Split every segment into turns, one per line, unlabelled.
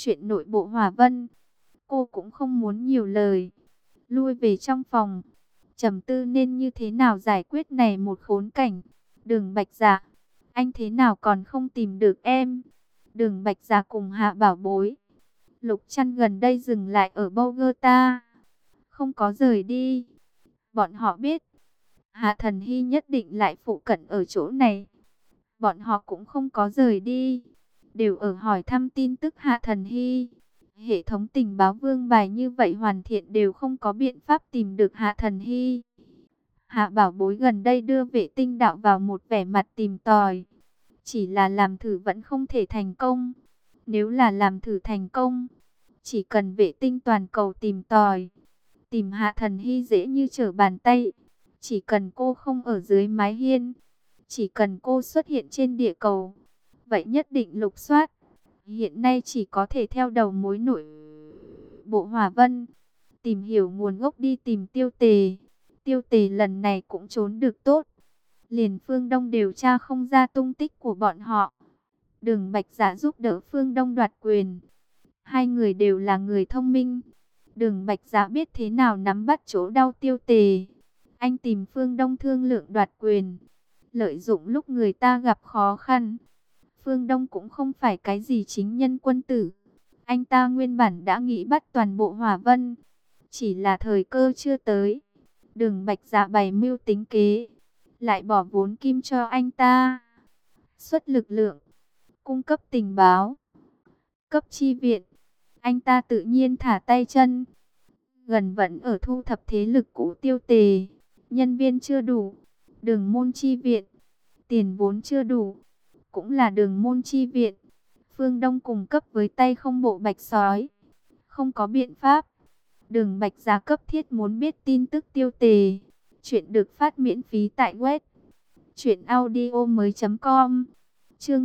Chuyện nội bộ Hỏa Vân, cô cũng không muốn nhiều lời, lui về trong phòng, trầm tư nên như thế nào giải quyết này một khốn cảnh. Đường Bạch Dạ, anh thế nào còn không tìm được em? Đường Bạch Dạ cùng Hạ Bảo Bối, Lục Trăn gần đây dừng lại ở Bogota, không có rời đi. Bọn họ biết, Hạ Thần Hy nhất định lại phụ cận ở chỗ này. Bọn họ cũng không có rời đi, đều ở hỏi thăm tin tức Hạ Thần Hy. Hệ thống tình báo vương bài như vậy hoàn thiện đều không có biện pháp tìm được Hạ Thần Hy. Hạ Bảo Bối gần đây đưa vệ tinh đạo vào một vẻ mặt tìm tòi. Chỉ là làm thử vẫn không thể thành công. Nếu là làm thử thành công, chỉ cần vệ tinh toàn cầu tìm tòi, tìm Hạ Thần Hy dễ như trở bàn tay. Chỉ cần cô không ở dưới mái hiên, chỉ cần cô xuất hiện trên địa cầu, vậy nhất định lục soát. Hiện nay chỉ có thể theo đầu mối nội bộ Hỏa Vân, tìm hiểu nguồn gốc đi tìm Tiêu Tề. Tiêu Tề lần này cũng trốn được tốt, liền Phương Đông điều tra không ra tung tích của bọn họ. Đường Bạch Dạ giúp đỡ Phương Đông đoạt quyền. Hai người đều là người thông minh. Đường Bạch Dạ biết thế nào nắm bắt chỗ đau Tiêu Tề. Anh tìm Phương Đông thương lượng đoạt quyền, lợi dụng lúc người ta gặp khó khăn. Phương Đông cũng không phải cái gì chính nhân quân tử. Anh ta nguyên bản đã nghĩ bắt toàn bộ Hỏa Vân, chỉ là thời cơ chưa tới. Đường Bạch Dạ bày mưu tính kế, lại bỏ vốn kim cho anh ta, xuất lực lượng, cung cấp tình báo, cấp chi viện. Anh ta tự nhiên thả tay chân. Gần vẫn ở thu thập thế lực cũ Tiêu Tề. Nhân viên chưa đủ, đường môn chi viện. Tiền vốn chưa đủ, cũng là đường môn chi viện. Phương Đông cùng cấp với tay không bộ bạch sói. Không có biện pháp. Đường Bạch Dạ cấp thiết muốn biết tin tức Tiêu Tề. Chuyện được phát miễn phí tại web truyệnaudiomoi.com. Chương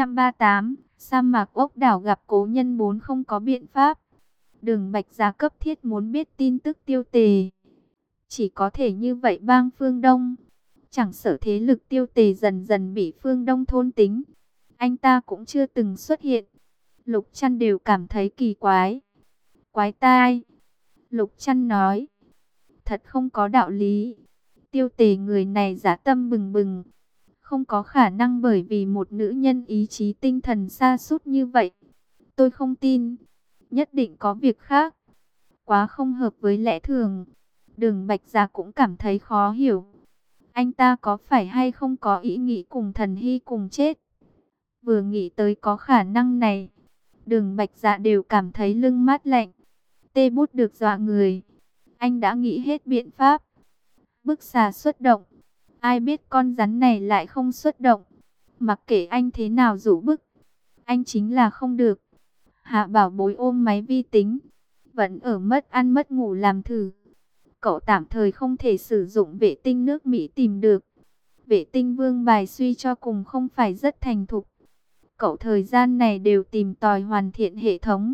938, sa mạc ốc đảo gặp cố nhân 4 không có biện pháp. Đường Bạch Dạ cấp thiết muốn biết tin tức Tiêu Tề. Chỉ có thể như vậy bang Phương Đông. Chẳng sợ thế lực Tiêu Tề dần dần bị Phương Đông thôn tính, anh ta cũng chưa từng xuất hiện. Lục Trăn đều cảm thấy kỳ quái. Quái tai. Lục Trăn nói, thật không có đạo lý. Tiêu Tề người này dã tâm bừng bừng, không có khả năng bởi vì một nữ nhân ý chí tinh thần sa sút như vậy. Tôi không tin, nhất định có việc khác, quá không hợp với lẽ thường. Đường Bạch Dạ cũng cảm thấy khó hiểu. Anh ta có phải hay không có ý nghĩ cùng Thần Hy cùng chết? Vừa nghĩ tới có khả năng này, Đường Bạch Dạ đều cảm thấy lưng mát lạnh, tê bút được dọa người. Anh đã nghĩ hết biện pháp. Bức xà xuất động, ai biết con rắn này lại không xuất động. Mặc kệ anh thế nào rủ bức, anh chính là không được. Hạ Bảo Bối ôm máy vi tính, vẫn ở mất ăn mất ngủ làm thử. Cậu tạm thời không thể sử dụng vệ tinh nước Mỹ tìm được. Vệ tinh vương bài suy cho cùng không phải rất thành thục. Cậu thời gian này đều tìm tòi hoàn thiện hệ thống.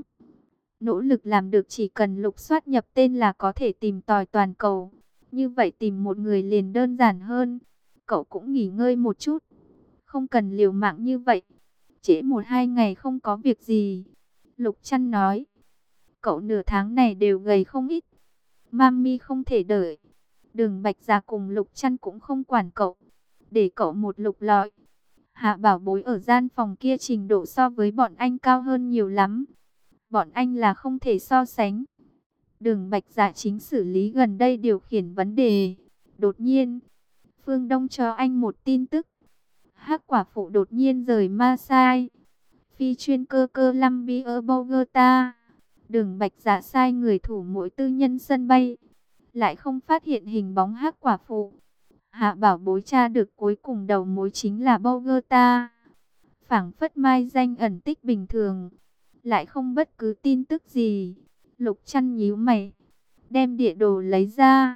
Nỗ lực làm được, chỉ cần lục soát nhập tên là có thể tìm tòi toàn cầu. Như vậy tìm một người liền đơn giản hơn. Cậu cũng nghỉ ngơi một chút, không cần liều mạng như vậy. Trễ 1-2 ngày không có việc gì. Lục Trăn nói, cậu nửa tháng này đều gầy không ít. Mami không thể đợi. Đường Bạch Dạ cùng Lục Trăn cũng không quản cậu, để cậu một lục lọi. Hạ Bảo Bối ở gian phòng kia trình độ so với bọn anh cao hơn nhiều lắm. Bọn anh là không thể so sánh. Đường Bạch Dạ chính xử lý gần đây điều khiển vấn đề. Đột nhiên, Phương Đông cho anh một tin tức. Hắc quả phụ đột nhiên rời Masai, phi chuyên cơ Columbia Bogota. Đường Bạch Dạ sai người thủ mỗi tư nhân sân bay, lại không phát hiện hình bóng Hắc quả phụ. Hạ Bảo Bối tra được cuối cùng đầu mối chính là Bogota. Phảng phất mai danh ẩn tích bình thường, lại không bất cứ tin tức gì. Lục Trăn nhíu mày, đem địa đồ lấy ra.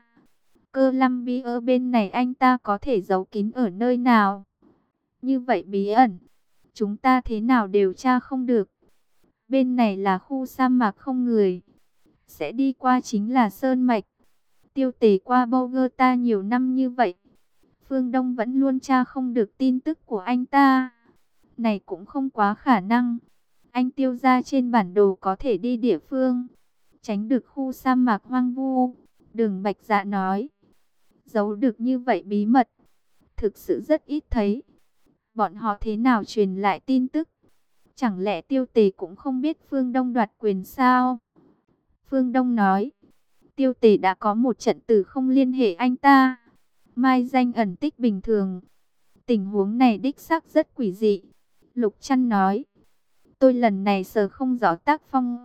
Columbia bên này anh ta có thể giấu kín ở nơi nào? Như vậy bí ẩn, chúng ta thế nào điều tra không được. Bên này là khu sa mạc không người, sẽ đi qua chính là sơn mạch. Tiêu Tề qua Bogota nhiều năm như vậy, Phương Đông vẫn luôn tra không được tin tức của anh ta. Này cũng không quá khả năng. Anh tiêu ra trên bản đồ có thể đi địa phương, tránh được khu sa mạc hoang vu. Đường Bạch Dạ nói, giấu được như vậy bí mật, thực sự rất ít thấy. Bọn họ thế nào truyền lại tin tức? Chẳng lẽ Tiêu Tề cũng không biết Phương Đông đoạt quyền sao? Phương Đông nói, Tiêu Tề đã có một trận tử không liên hệ anh ta. Mai danh ẩn tích bình thường. Tình huống này đích xác rất quỷ dị. Lục Trăn nói, tôi lần này sờ không rõ tác phong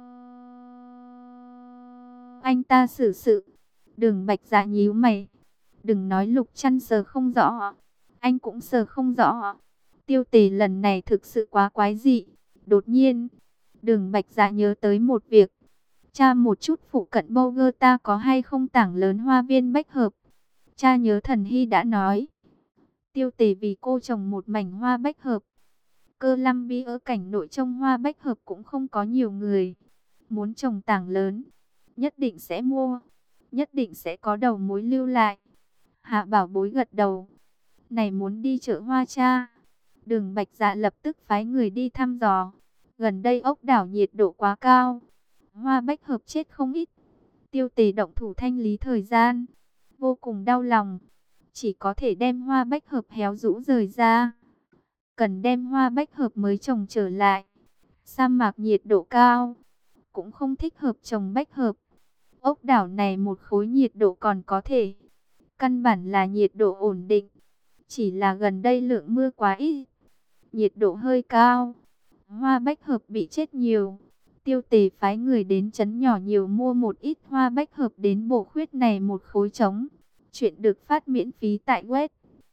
anh ta xử sự. Đường Bạch Dạ nhíu mày. Đừng nói Lục Trăn sờ không rõ, anh cũng sờ không rõ. Tiêu Tề lần này thực sự quá quái dị. Đột nhiên, Đường Bạch Dạ nhớ tới một việc. Cha một chút phụ cận Bogota có hay không tảng lớn hoa viên bách hợp. Cha nhớ Thần Hy đã nói, Tiêu Tề vì cô trồng một mảnh hoa bách hợp. Cơ Lam Bi ở cảnh nội trồng hoa bách hợp cũng không có nhiều người. Muốn trồng tảng lớn, nhất định sẽ mua, nhất định sẽ có đầu mối lưu lại. Hạ Bảo Bối gật đầu. Này muốn đi chợ hoa cha. Đường Bạch Dạ lập tức phái người đi thăm dò. Gần đây ốc đảo nhiệt độ quá cao, hoa bách hợp chết không ít. Tiêu Tề động thủ thanh lý thời gian, vô cùng đau lòng. Chỉ có thể đem hoa bách hợp héo rũ rời ra. Cần đem hoa bách hợp mới trồng trở lại. Sa mạc nhiệt độ cao, cũng không thích hợp trồng bách hợp. Ốc đảo này một khối nhiệt độ còn có thể, căn bản là nhiệt độ ổn định. Chỉ là gần đây lượng mưa quá ít, nhiệt độ hơi cao, hoa bách hợp bị chết nhiều. Tiêu Tề phái người đến trấn nhỏ nhiều mua một ít hoa bách hợp đến bổ khuyết này một khối trống. Chuyện được phát miễn phí tại web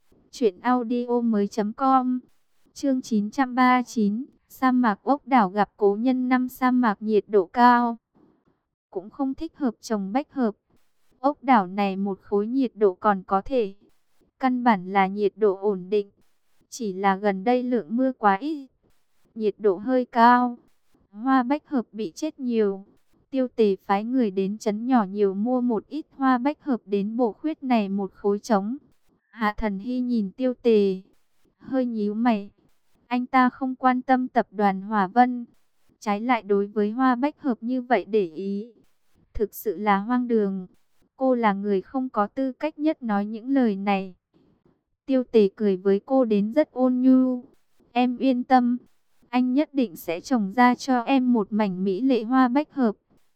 truyệnaudiomoi.com. Chương 939, sa mạc ốc đảo gặp cố nhân. Năm sa mạc nhiệt độ cao, cũng không thích hợp trồng bách hợp. Ốc đảo này một khối nhiệt độ còn có thể, căn bản là nhiệt độ ổn định. Chỉ là gần đây lượng mưa quá ít, nhiệt độ hơi cao, hoa bách hợp bị chết nhiều. Tiêu Tề phái người đến trấn nhỏ nhiều mua một ít hoa bách hợp đến bổ khuyết này một khối trống. Hạ Thần Hy nhìn Tiêu Tề, hơi nhíu mày. Anh ta không quan tâm tập đoàn Hỏa Vân, trái lại đối với hoa bách hợp như vậy để ý. Thực sự là hoang đường. Cô là người không có tư cách nhất nói những lời này. Tiêu Tề cười với cô đến rất ôn nhu. Em yên tâm, anh nhất định sẽ trồng ra cho em một mảnh mỹ lệ hoa bách hợp.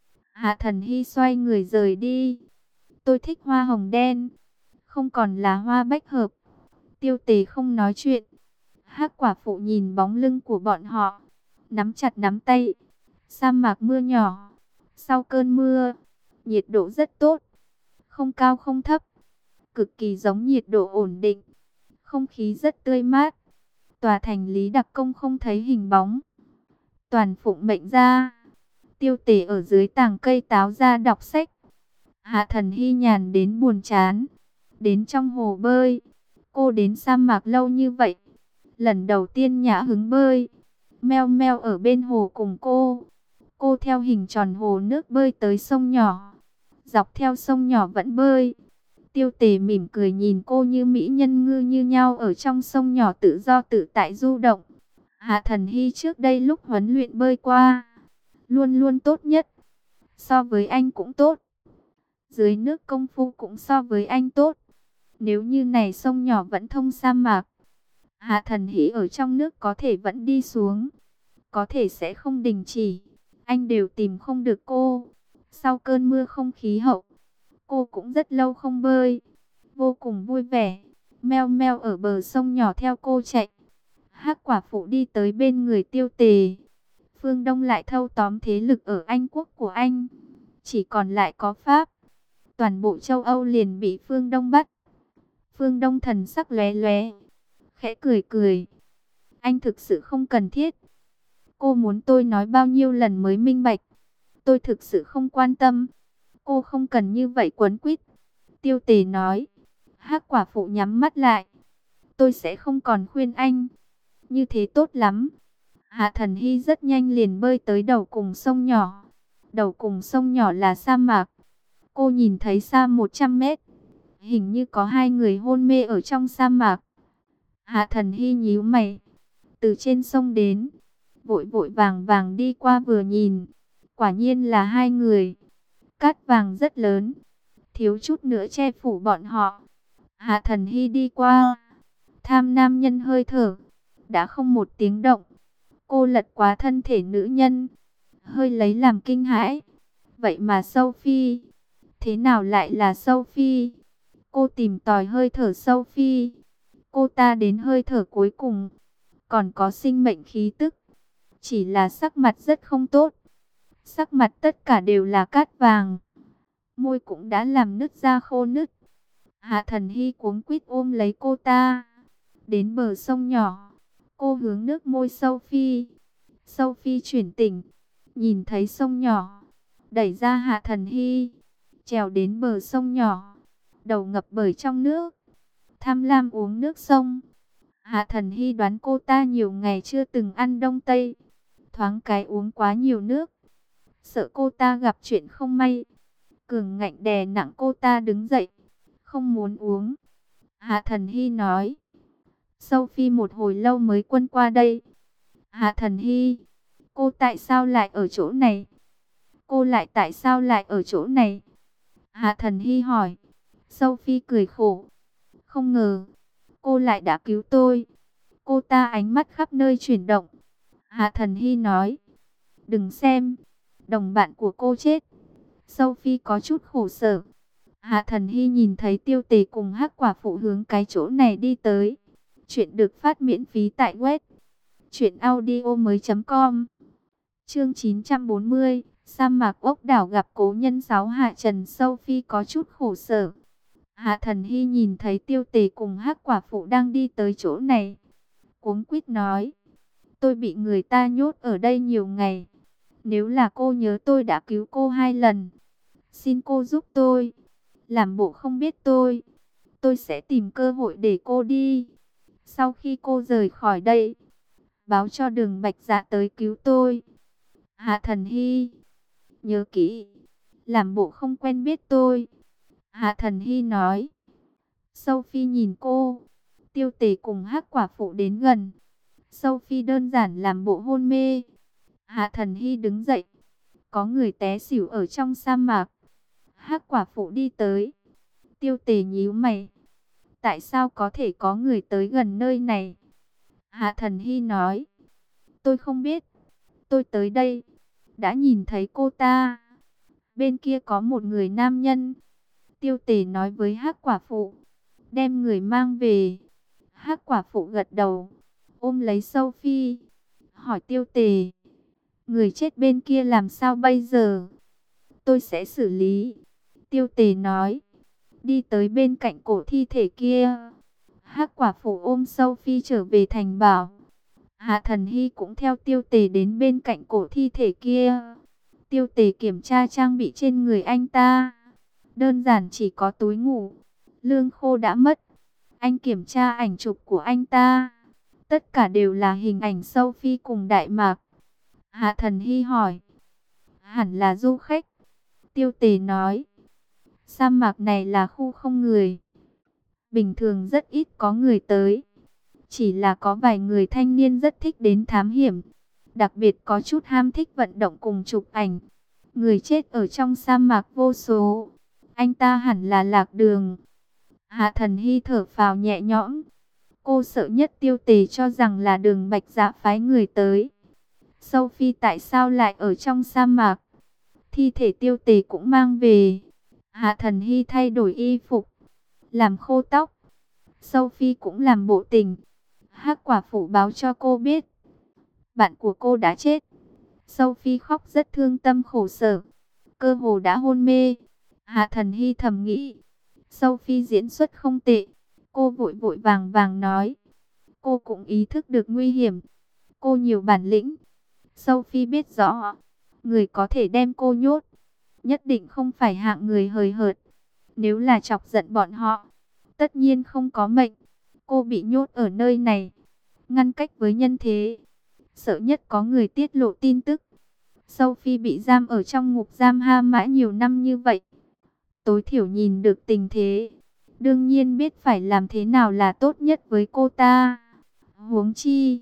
Hạ Thần Hy xoay người rời đi. Tôi thích hoa hồng đen, không còn là hoa bách hợp. Tiêu Tề không nói chuyện. Hắc Quả Phụ nhìn bóng lưng của bọn họ, nắm chặt nắm tay. Sa mạc mưa nhỏ, sau cơn mưa, nhiệt độ rất tốt, không cao không thấp, cực kỳ giống nhiệt độ ổn định. Không khí rất tươi mát. Tòa thành Lý Đặc Công không thấy hình bóng. Toàn phụng mệnh ra. Tiêu Tề ở dưới tàng cây táo ra đọc sách. Hạ Thần Hy nhàn đến buồn chán, đến trong hồ bơi. Cô đến sa mạc lâu như vậy, lần đầu tiên nhã hứng bơi. Meo Meo ở bên hồ cùng cô. Cô theo hình tròn hồ nước bơi tới sông nhỏ, dọc theo sông nhỏ vẫn bơi. Tiêu Tề mỉm cười nhìn cô như mỹ nhân ngư như nhau ở trong sông nhỏ tự do tự tại du động. Hạ Thần Hy trước đây lúc huấn luyện bơi qua, luôn luôn tốt nhất. So với anh cũng tốt, dưới nước công phu cũng so với anh tốt. Nếu như này sông nhỏ vẫn thông sa mạc, Hạ Thần Hy ở trong nước có thể vẫn đi xuống, có thể sẽ không đình chỉ. Anh đều tìm không được cô. Sau cơn mưa không khí hậu, cô cũng rất lâu không bơi, vô cùng vui vẻ. Meo Meo ở bờ sông nhỏ theo cô chạy. Hắc Quả Phụ đi tới bên người Tiêu Tề. Phương Đông lại thâu tóm thế lực ở Anh quốc của anh, chỉ còn lại có Pháp. Toàn bộ châu Âu liền bị Phương Đông bắt. Phương Đông thần sắc lóe lóe, khẽ cười cười. Anh thực sự không cần thiết. Cô muốn tôi nói bao nhiêu lần mới minh bạch? Tôi thực sự không quan tâm. Cô không cần như vậy quấn quýt. Tiêu Tề nói. Hắc Quả Phụ nhắm mắt lại. Tôi sẽ không còn khuyên anh. Như thế tốt lắm. Hạ Thần Hy rất nhanh liền bơi tới đầu cùng sông nhỏ. Đầu cùng sông nhỏ là sa mạc. Cô nhìn thấy xa 100 mét. Hình như có hai người hôn mê ở trong sa mạc. Hạ Thần Hy nhíu mày. Từ trên sông đến, vội vội vàng vàng đi qua vừa nhìn, quả nhiên là hai người. Cát vàng rất lớn, thiếu chút nữa che phủ bọn họ. Hạ Thần Hy đi qua, tham nam nhân hơi thở, đã không một tiếng động. Cô lật quá thân thể nữ nhân, hơi lấy làm kinh hãi. Vậy mà Sophie, thế nào lại là Sophie? Cô tìm tòi hơi thở Sophie. Cô ta đến hơi thở cuối cùng, còn có sinh mệnh khí tức. Chỉ là sắc mặt rất không tốt. Sắc mặt tất cả đều là cát vàng. Môi cũng đã làm nứt ra khô nứt. Hạ Thần Hy cuống quýt ôm lấy cô ta. Đến bờ sông nhỏ, cô hướng nước môi Sophie. Sophie chuyển tỉnh, nhìn thấy sông nhỏ, đẩy ra Hạ Thần Hy, trèo đến bờ sông nhỏ, đầu ngập bởi trong nước, tham lam uống nước sông. Hạ Thần Hy đoán cô ta nhiều ngày chưa từng ăn đông tây, thoáng cái uống quá nhiều nước, sợ cô ta gặp chuyện không may, cường ngạnh đè nặng cô ta đứng dậy, không muốn uống. Hạ Thần Hy nói, Sophie một hồi lâu mới quân qua đây. Hạ Thần Hy, cô tại sao lại ở chỗ này? Cô lại tại sao lại ở chỗ này? Hạ Thần Hy hỏi. Sophie cười khổ. Không ngờ, cô lại đã cứu tôi. Cô ta ánh mắt khắp nơi chuyển động. Hạ Thần Hy nói. Đừng xem, đồng bạn của cô chết. Sophie có chút khổ sở. Hạ Thần Hy nhìn thấy Tiêu Tề cùng Hắc Quả Phụ hướng cái chỗ này đi tới. Chuyện được phát miễn phí tại web truyệnaudiomoi.com. Chương 940, sa mạc ốc đảo gặp cố nhân sáu. Hạ Trần. Sophie có chút khổ sở. Hạ Thần Hy nhìn thấy Tiêu Tề cùng Hắc Quả Phụ đang đi tới chỗ này, cuống quýt nói, tôi bị người ta nhốt ở đây nhiều ngày. Nếu là cô nhớ tôi đã cứu cô 2 lần, xin cô giúp tôi. Làm bộ không biết tôi sẽ tìm cơ hội để cô đi. Sau khi cô rời khỏi đây, báo cho Đường Bạch Dạ tới cứu tôi. Hạ Thần Hy, nhớ kỹ, làm bộ không quen biết tôi. Hạ Thần Hy nói. Sophie nhìn cô. Tiêu Tề cùng Hắc Quả Phụ đến gần. Sophie đơn giản làm bộ hôn mê. Hạ Thần Hy đứng dậy. Có người té xỉu ở trong sa mạc. Hắc Quả Phụ đi tới. Tiêu Tề nhíu mày. Tại sao có thể có người tới gần nơi này? Hạ Thần Hy nói. Tôi không biết. Tôi tới đây, đã nhìn thấy cô ta. Bên kia có một người nam nhân. Tiêu Tề nói với Hắc Quả Phụ. Đem người mang về. Hắc Quả Phụ gật đầu, ôm lấy Sophie, hỏi Tiêu Tề. Người chết bên kia làm sao bây giờ? Tôi sẽ xử lý. Tiêu Tề nói. Đi tới bên cạnh cổ thi thể kia. Hắc Quả Phụ ôm Sophie trở về thành bảo. Hạ Thần Hy cũng theo Tiêu Tề đến bên cạnh cổ thi thể kia. Tiêu Tề kiểm tra trang bị trên người anh ta. Đơn giản chỉ có túi ngủ, lương khô đã mất. Anh kiểm tra ảnh chụp của anh ta. Tất cả đều là hình ảnh Sophie cùng Đại Mạc. Hạ Thần Hy hỏi. Hẳn là du khách. Tiêu Tề nói. Sa mạc này là khu không người. Bình thường rất ít có người tới. Chỉ là có vài người thanh niên rất thích đến thám hiểm. Đặc biệt có chút ham thích vận động cùng chụp ảnh. Người chết ở trong sa mạc vô số. Anh ta hẳn là Lạc Đường. Hạ Thần Hy thở phào nhẹ nhõm. Cô sợ nhất Tiêu Tề cho rằng là Đường Bạch Dạ phái người tới. Sophie tại sao lại ở trong sa mạc? Thi thể Tiêu Tề cũng mang về. Hạ Thần Hy thay đổi y phục, làm khô tóc. Sophie cũng làm bộ tình. Hắc Quả Phụ báo cho cô biết, bạn của cô đã chết. Sophie khóc rất thương tâm khổ sở, cơ hồ đã hôn mê. Hạ Thần Hy thầm nghĩ, Sophie diễn xuất không tệ. Cô vội vội vàng vàng nói. Cô cũng ý thức được nguy hiểm. Cô nhiều bản lĩnh. Sophie biết rõ, người có thể đem cô nhốt nhất định không phải hạng người hời hợt. Nếu là chọc giận bọn họ, tất nhiên không có mệnh. Cô bị nhốt ở nơi này, ngăn cách với nhân thế. Sợ nhất có người tiết lộ tin tức. Sophie bị giam ở trong ngục giam Ha Mã nhiều năm như vậy, tối thiểu nhìn được tình thế, đương nhiên biết phải làm thế nào là tốt nhất với cô ta. Huống chi,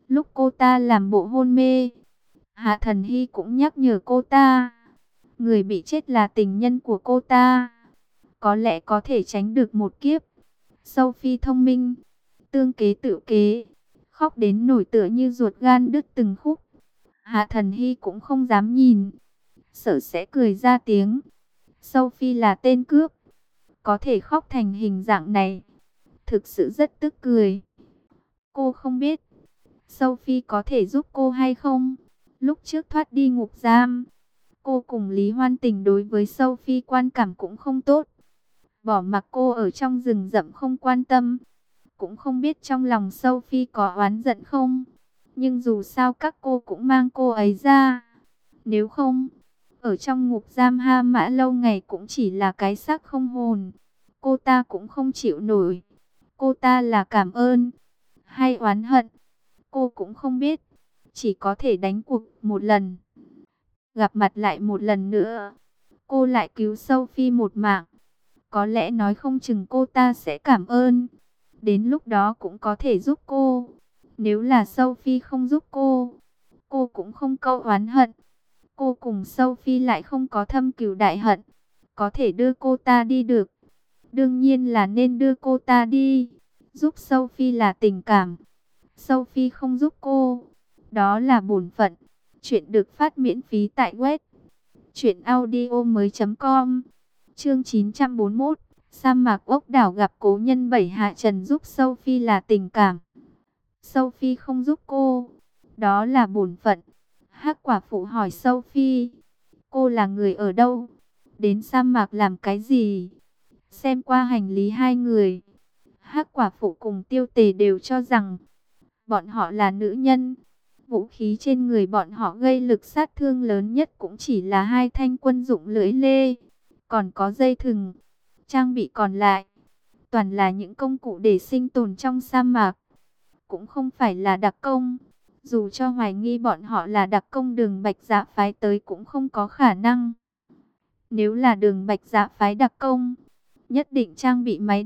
Lúc cô ta làm bộ hôn mê, Hạ Thần Hy cũng nhắc nhở cô ta, người bị chết là tình nhân của cô ta, có lẽ có thể tránh được một kiếp. Sophie thông minh, tương kế tự kế, khóc đến nổi tựa như ruột gan đứt từng khúc. Hạ Thần Hy cũng không dám nhìn, sợ sẽ cười ra tiếng. Sophie là tên cướp, có thể khóc thành hình dạng này, thực sự rất tức cười. Cô không biết Sophie có thể giúp cô hay không. Lúc trước thoát đi ngục giam, cô cùng Lý Hoan Tình đối với Sophie quan cảm cũng không tốt. Bỏ mặc cô ở trong rừng rậm không quan tâm. Cũng không biết trong lòng Sophie có oán giận không. Nhưng dù sao các cô cũng mang cô ấy ra. Nếu không, ở trong ngục giam Ha Mã lâu ngày cũng chỉ là cái xác không hồn. Cô ta cũng không chịu nổi. Cô ta là cảm ơn hay oán hận, cô cũng không biết. Chỉ có thể đánh cuộc một lần. Gặp mặt lại một lần nữa, cô lại cứu Sophie một mạng. Có lẽ nói không chừng cô ta sẽ cảm ơn. Đến lúc đó cũng có thể giúp cô. Nếu là Sophie không giúp cô cũng không câu oán hận. Cô cùng Sophie lại không có thâm cừu đại hận. Có thể đưa cô ta đi được. Đương nhiên là nên đưa cô ta đi. Giúp Sophie là tình cảm. Sophie không giúp cô, đó là bổn phận. Chuyện được phát miễn phí tại web truyệnaudiomoi.com. Chương 941, sa mạc ốc đảo gặp cố nhân. Bảy Hạ Trần giúp Sophie là tình cảm. Sophie không giúp cô, đó là bổn phận. Hắc quả phụ hỏi Sophie, cô là người ở đâu? Đến sa mạc làm cái gì? Xem qua hành lý hai người, Hắc quả phụ cùng Tiêu Tề đều cho rằng bọn họ là nữ nhân. Vũ khí trên người bọn họ gây lực sát thương lớn nhất cũng chỉ là hai thanh quân dụng lưỡi lê, còn có dây thừng. Trang bị còn lại toàn là những công cụ để sinh tồn trong sa mạc, cũng không phải là đặc công. Dù cho hoài nghi bọn họ là đặc công Đường Bạch Dạ phái tới cũng không có khả năng. Nếu là Đường Bạch Dạ phái đặc công, nhất định trang bị máy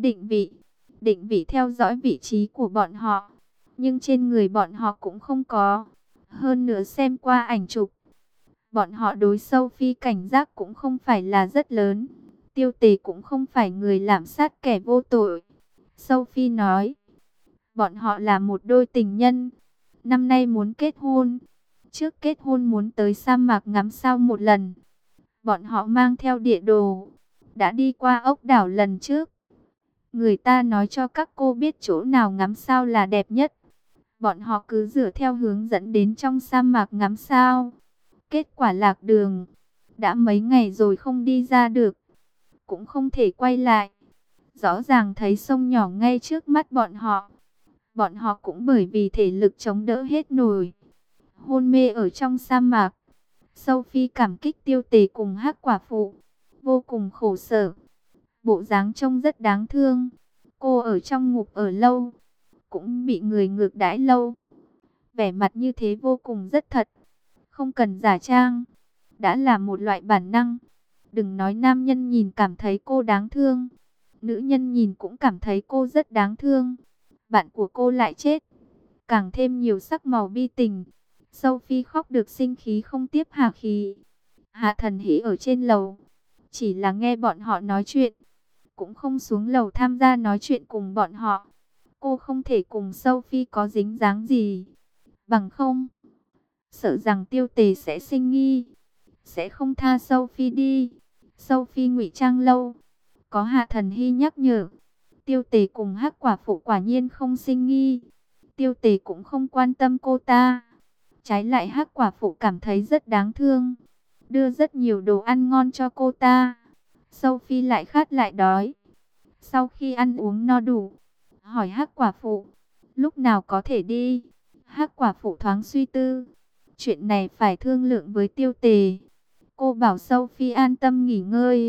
định vị theo dõi vị trí của bọn họ. Nhưng trên người bọn họ cũng không có. Hơn nữa xem qua ảnh chụp, bọn họ đối Sophie cảnh giác cũng không phải là rất lớn. Tiêu Tề cũng không phải người lạm sát kẻ vô tội. Sophie nói, bọn họ là một đôi tình nhân, năm nay muốn kết hôn. Trước kết hôn muốn tới sa mạc ngắm sao một lần. Bọn họ mang theo địa đồ, đã đi qua ốc đảo lần trước. Người ta nói cho các cô biết chỗ nào ngắm sao là đẹp nhất. Bọn họ cứ dựa theo hướng dẫn đến trong sa mạc ngắm sao. Kết quả lạc đường. Đã mấy ngày rồi không đi ra được, cũng không thể quay lại. Rõ ràng thấy sông nhỏ ngay trước mắt bọn họ. Bọn họ cũng bởi vì thể lực chống đỡ hết nổi, hôn mê ở trong sa mạc. Sophie cảm kích Tiêu Tề cùng Hắc quả phụ, vô cùng khổ sở. Bộ dáng trông rất đáng thương. Cô ở trong ngục ở lâu, cũng bị người ngược đãi lâu. Vẻ mặt như thế vô cùng rất thật, không cần giả trang, đã là một loại bản năng. Đừng nói nam nhân nhìn cảm thấy cô đáng thương, nữ nhân nhìn cũng cảm thấy cô rất đáng thương. Bạn của cô lại chết, càng thêm nhiều sắc màu bi tình. Sophie khóc được sinh khí không tiếp hà khí. Hạ Thần Hỷ ở trên lầu, chỉ là nghe bọn họ nói chuyện, cũng không xuống lầu tham gia nói chuyện cùng bọn họ. Cô không thể cùng Sophie có dính dáng gì, bằng không, sợ rằng Tiêu Tề sẽ sinh nghi, sẽ không tha Sophie đi. Sophie ngụy trang lâu, có Hạ Thần Hy nhắc nhở, Tiêu Tề cùng Hắc quả phụ quả nhiên không sinh nghi. Tiêu Tề cũng không quan tâm cô ta. Trái lại Hắc quả phụ cảm thấy rất đáng thương, đưa rất nhiều đồ ăn ngon cho cô ta. Sophie lại khát lại đói. Sau khi ăn uống no đủ, hỏi Hắc quả phụ, lúc nào có thể đi? Hắc quả phụ thoáng suy tư. Chuyện này phải thương lượng với Tiêu Tề. Cô bảo Sophie an tâm nghỉ ngơi.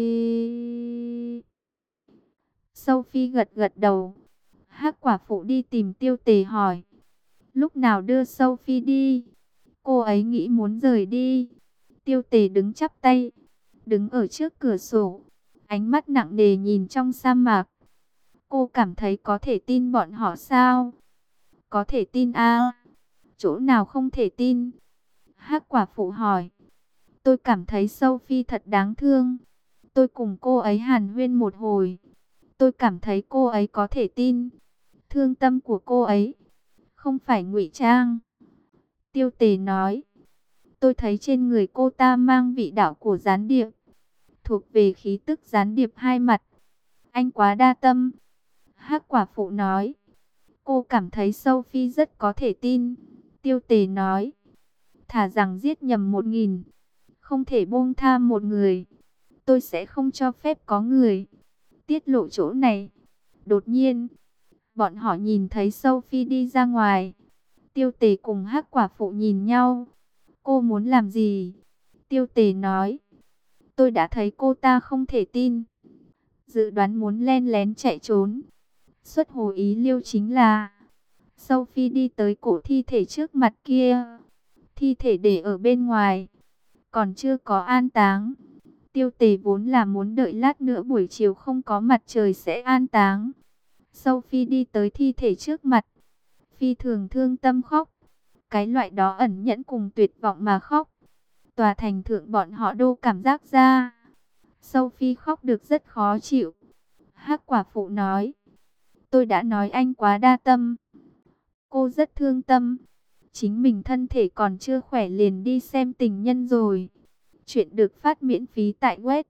Sophie gật gật đầu. Hắc quả phụ đi tìm Tiêu Tề hỏi, lúc nào đưa Sophie đi? Cô ấy nghĩ muốn rời đi. Tiêu Tề đứng chắp tay, đứng ở trước cửa sổ, ánh mắt nặng nề nhìn trong sa mạc. Cô cảm thấy có thể tin bọn họ sao? Có thể tin à? chỗ nào không thể tin? Hắc quả phụ hỏi. Tôi cảm thấy Sophie thật đáng thương. Tôi cùng cô ấy hàn huyên một hồi. Tôi cảm thấy cô ấy có thể tin. Thương tâm của cô ấy không phải ngụy trang. Tiêu Tề nói. Tôi thấy trên người cô ta mang vị đạo của gián điệp, thuộc về khí tức gián điệp hai mặt. Anh quá đa tâm. Hắc quả phụ nói. Cô cảm thấy Sophie rất có thể tin. Tiêu Tề nói. Thà rằng giết nhầm 1000, không thể buông tha một người. Tôi sẽ không cho phép có người tiết lộ chỗ này. Đột nhiên, bọn họ nhìn thấy Sophie đi ra ngoài. Tiêu Tề cùng Hắc quả phụ nhìn nhau. Cô muốn làm gì? Tiêu Tề nói. Tôi đã thấy cô ta không thể tin. Dự đoán muốn len lén chạy trốn. Xuất hồ ý lưu chính là Sophie đi tới cổ thi thể trước mặt kia. Thi thể để ở bên ngoài, còn chưa có an táng. Tiêu Tề vốn là muốn đợi lát nữa buổi chiều không có mặt trời sẽ an táng. Sophie đi tới thi thể trước mặt, phi thường thương tâm khóc. Cái loại đó ẩn nhẫn cùng tuyệt vọng mà khóc. Tòa thành thượng bọn họ đô cảm giác ra. Sophie khóc được rất khó chịu. Hắc quả phụ nói. Tôi đã nói anh quá đa tâm. Cô rất thương tâm. Chính mình thân thể còn chưa khỏe liền đi xem tình nhân rồi. Chuyện được phát miễn phí tại web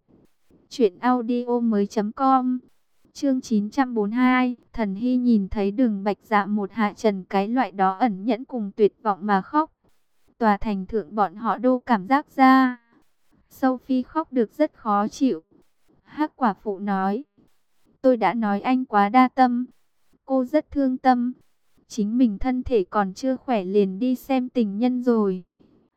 truyệnaudiomoi.com. Chương 942, Thần Hy nhìn thấy Đường Bạch Dạ một hạ trần cái loại đó ẩn nhẫn cùng tuyệt vọng mà khóc. Tòa thành thượng bọn họ đô cảm giác ra. Sophie khóc được rất khó chịu. Hắc quả phụ nói. Tôi đã nói anh quá đa tâm. Cô rất thương tâm. Chính mình thân thể còn chưa khỏe liền đi xem tình nhân rồi.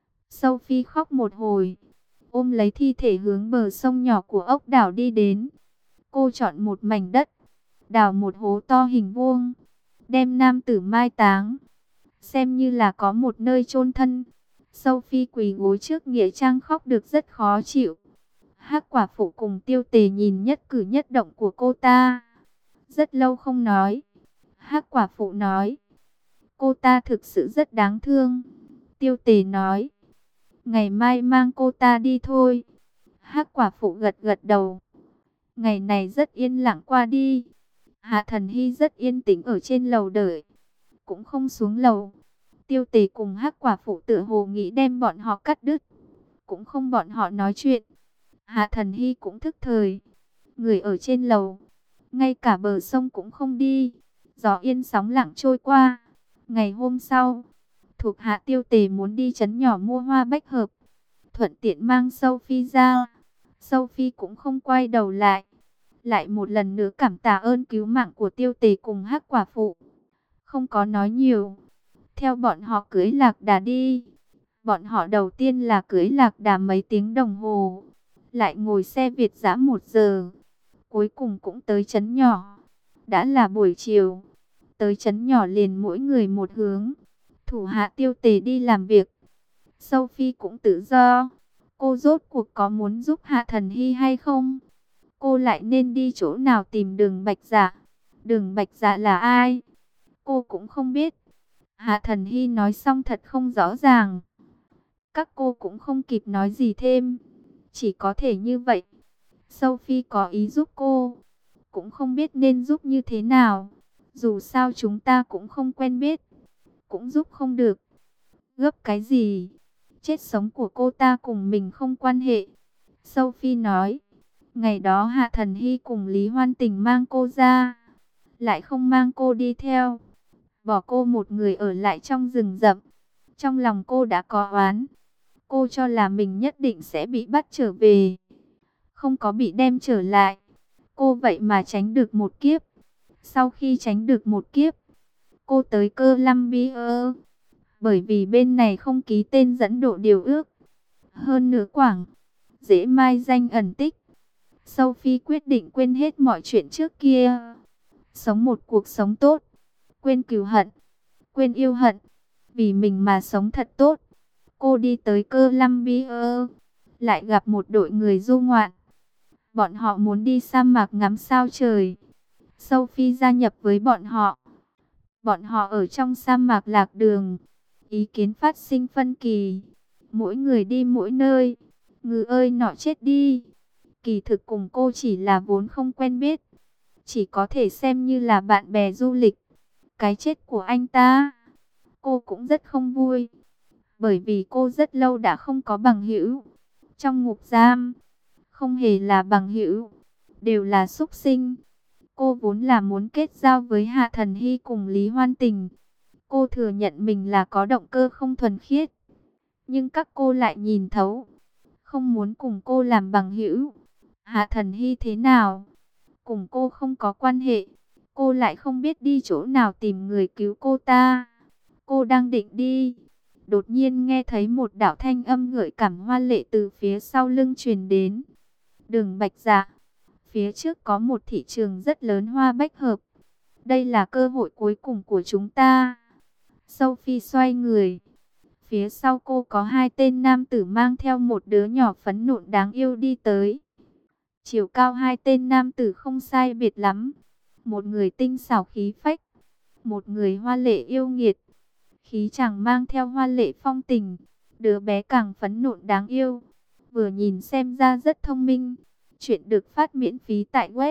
Sophie khóc một hồi, ôm lấy thi thể hướng bờ sông nhỏ của ốc đảo đi đến. Cô chọn một mảnh đất, đào một hố to hình vuông, đem nam tử mai táng, xem như là có một nơi chôn thân. Sophie quỳ gối trước nghĩa trang khóc được rất khó chịu. Hắc quả phụ cùng Tiêu Tề nhìn nhất cử nhất động của cô ta. Rất lâu không nói. Hắc quả phụ nói. Cô ta thực sự rất đáng thương. Tiêu Tề nói. Ngày mai mang cô ta đi thôi. Hắc quả phụ gật gật đầu. Ngày này rất yên lặng qua đi. Hạ Thần Hy rất yên tĩnh ở trên lầu đợi, cũng không xuống lầu. Tiêu Tề cùng Hắc quả phụ tựa hồ nghĩ đem bọn họ cắt đứt, cũng không bọn họ nói chuyện. Hạ Thần Hy cũng thức thời, người ở trên lầu, ngay cả bờ sông cũng không đi. Gió yên sóng lặng trôi qua. Ngày hôm sau, thuộc hạ Tiêu Tề muốn đi trấn nhỏ mua hoa bách hợp, thuận tiện mang Sophie ra. Sophie cũng không quay đầu lại. Lại một lần nữa cảm tạ ơn cứu mạng của Tiêu Tề cùng Hắc quả phụ. Không có nói nhiều. Theo bọn họ cưỡi lạc đà đi. Bọn họ đầu tiên là cưỡi lạc đà mấy tiếng đồng hồ, lại ngồi xe Việt dã 1 giờ. Cuối cùng cũng tới trấn nhỏ. Đã là buổi chiều. Tới trấn nhỏ liền mỗi người một hướng. Thủ hạ Tiêu Tề đi làm việc, Sophie cũng tự do. Cô rốt cuộc có muốn giúp Hạ Thần Hy hay không? Cô lại nên đi chỗ nào tìm Đường Bạch Dạ? Đường Bạch Dạ là ai? Cô cũng không biết. Hạ Thần Hy nói xong thật không rõ ràng. Các cô cũng không kịp nói gì thêm. Chỉ có thể như vậy. Sophie có ý giúp cô, cũng không biết nên giúp như thế nào. Dù sao chúng ta cũng không quen biết, cũng giúp không được. Gấp cái gì? Chết sống của cô ta cùng mình không quan hệ. Sophie nói. Ngày đó Hạ Thần Hy cùng Lý Hoan Tình mang cô ra, lại không mang cô đi theo, bỏ cô một người ở lại trong rừng rậm. Trong lòng cô đã có oán. Cô cho là mình nhất định sẽ bị bắt trở về, không có bị đem trở lại. Cô vậy mà tránh được một kiếp. Sau khi tránh được một kiếp, cô tới Columbia, bởi vì bên này không ký tên dẫn độ điều ước. Hơn nữa Quảng dễ mai danh ẩn tích. Sophie quyết định quên hết mọi chuyện trước kia, sống một cuộc sống tốt, quên cừu hận, quên yêu hận, vì mình mà sống thật tốt. Cô đi tới Columbia, lại gặp một đội người du ngoạn. Bọn họ muốn đi sa mạc ngắm sao trời. Sophie gia nhập với bọn họ. Bọn họ ở trong sa mạc lạc đường. ý kiến phát sinh phân kỳ. Mỗi người đi mỗi nơi. Ngừ ơi nọ chết đi. Kỳ thực cùng cô chỉ là vốn không quen biết. Chỉ có thể xem như là bạn bè du lịch. Cái chết của anh ta, cô cũng rất không vui. Bởi vì cô rất lâu đã không có bằng hữu. Trong ngục giam, không hề là bằng hữu, đều là súc sinh. Cô vốn là muốn kết giao với Hạ Thần Hy cùng Lý Hoan Tình. Cô thừa nhận mình là có động cơ không thuần khiết. Nhưng các cô lại nhìn thấu, không muốn cùng cô làm bằng hữu. Hạ Thần Hy thế nào? Cùng cô không có quan hệ. Cô lại không biết đi chỗ nào tìm người cứu cô ta. Cô đang định đi. Đột nhiên nghe thấy một đạo thanh âm gợi cảm hoa lệ từ phía sau lưng truyền đến. Đường Bạch Dạ. Phía trước có một thị trường rất lớn hoa bách hợp. Đây là cơ hội cuối cùng của chúng ta. Sophie xoay người. Phía sau cô có hai tên nam tử mang theo một đứa nhỏ phấn nộn đáng yêu đi tới. Chiều cao hai tên nam tử không sai biệt lắm. Một người tinh xảo khí phách, một người hoa lệ yêu nghiệt. Khí chàng mang theo hoa lệ phong tình, đứa bé càng phấn nộn đáng yêu. Vừa nhìn xem ra rất thông minh. Chuyện được phát miễn phí tại web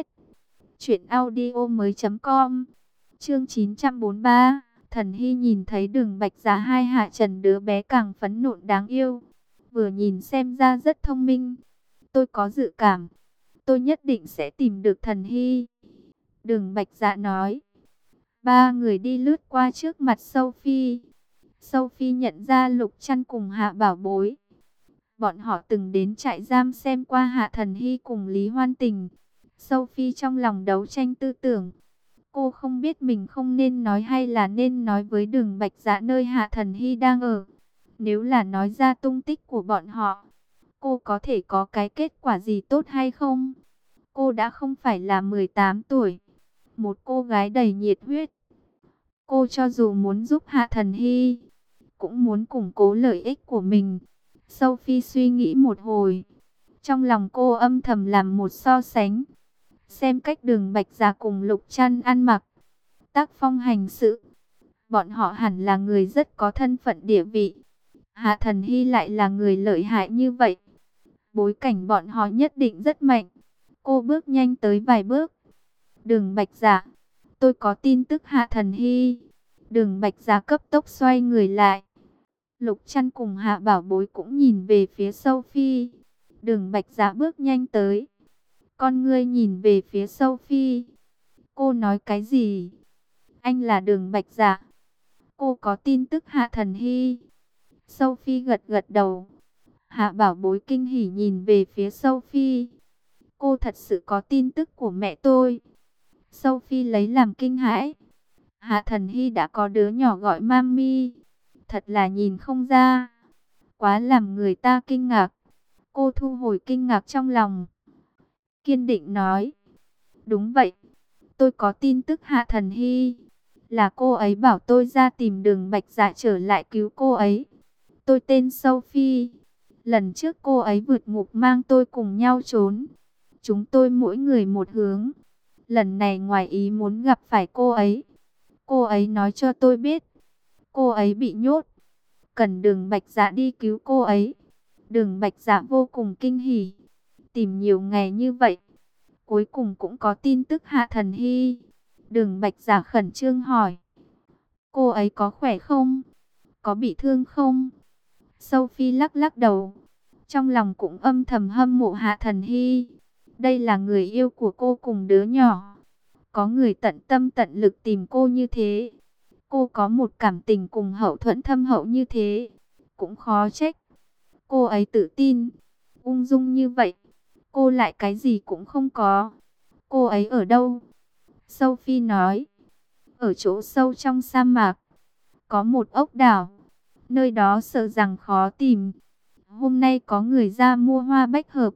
truyệnaudiomoi.com. Chương 943. Thần Hy nhìn thấy Đường Bạch Dạ hai hạ trần đứa bé càng phấn nộn đáng yêu. Vừa nhìn xem ra rất thông minh. Tôi có dự cảm, tôi nhất định sẽ tìm được Thần Hy. Đường Bạch Dạ nói. Ba người đi lướt qua trước mặt Sophie. Sophie nhận ra Lục Trăn cùng Hạ Bảo Bối. Bọn họ từng đến trại giam xem qua Hạ Thần Hy cùng Lý Hoan Tình. Sophie trong lòng đấu tranh tư tưởng. Cô không biết mình không nên nói hay là nên nói với Đường Bạch Dạ nơi Hạ Thần Hy đang ở. Nếu là nói ra tung tích của bọn họ, cô có thể có cái kết quả gì tốt hay không? Cô đã không phải là 18 tuổi, một cô gái đầy nhiệt huyết. Cô cho dù muốn giúp Hạ Thần Hy, cũng muốn củng cố lợi ích của mình. Sophie suy nghĩ một hồi. Trong lòng cô âm thầm làm một so sánh. Xem cách Đường Bạch Dạ cùng Lục Trăn ăn mặc, tác phong hành sự. Bọn họ hẳn là người rất có thân phận địa vị. Hạ Thần Hy lại là người lợi hại như vậy. Bối cảnh bọn họ nhất định rất mạnh. Cô bước nhanh tới vài bước. Đường Bạch Dạ, tôi có tin tức Hạ Thần Hy. Đường Bạch Dạ cấp tốc xoay người lại. Lục Trăn cùng Hạ Bảo Bối cũng nhìn về phía Sophie. Đường Bạch Dạ bước nhanh tới. Con ngươi nhìn về phía Sophie. Cô nói cái gì? Anh là Đường Bạch Dạ. Cô có tin tức Hạ Thần Hy. Sophie gật gật đầu. Hạ Bảo Bối kinh hỉ nhìn về phía Sophie. Cô thật sự có tin tức của mẹ tôi. Sophie lấy làm kinh hãi. Hạ Thần Hy đã có đứa nhỏ gọi Mami. Thật là nhìn không ra. Quá làm người ta kinh ngạc. Cô thu hồi kinh ngạc trong lòng. Kiên định nói. Đúng vậy. Tôi có tin tức Hạ Thần Hy. Là cô ấy bảo tôi ra tìm Đường Bạch Dạ trở lại cứu cô ấy. Tôi tên Sophie. Lần trước cô ấy vượt ngục mang tôi cùng nhau trốn. Chúng tôi mỗi người một hướng. Lần này ngoài ý muốn gặp phải cô ấy. Cô ấy nói cho tôi biết. Cô ấy bị nhốt. Cần Đường Bạch Dạ đi cứu cô ấy. Đường Bạch Dạ vô cùng kinh hỉ. Tìm nhiều ngày như vậy. Cuối cùng cũng có tin tức Hạ Thần Hy. Đường Bạch Dạ khẩn trương hỏi. Cô ấy có khỏe không? Có bị thương không? Sophie lắc lắc đầu. Trong lòng cũng âm thầm hâm mộ Hạ Thần Hy. Đây là người yêu của cô cùng đứa nhỏ. Có người tận tâm tận lực tìm cô như thế. Cô có một cảm tình cùng hậu thuẫn thâm hậu như thế. Cũng khó trách. Cô ấy tự tin, ung dung như vậy. Cô lại cái gì cũng không có. Cô ấy ở đâu? Sophie nói. Ở chỗ sâu trong sa mạc. Có một ốc đảo. Nơi đó sợ rằng khó tìm. Hôm nay có người ra mua hoa bách hợp.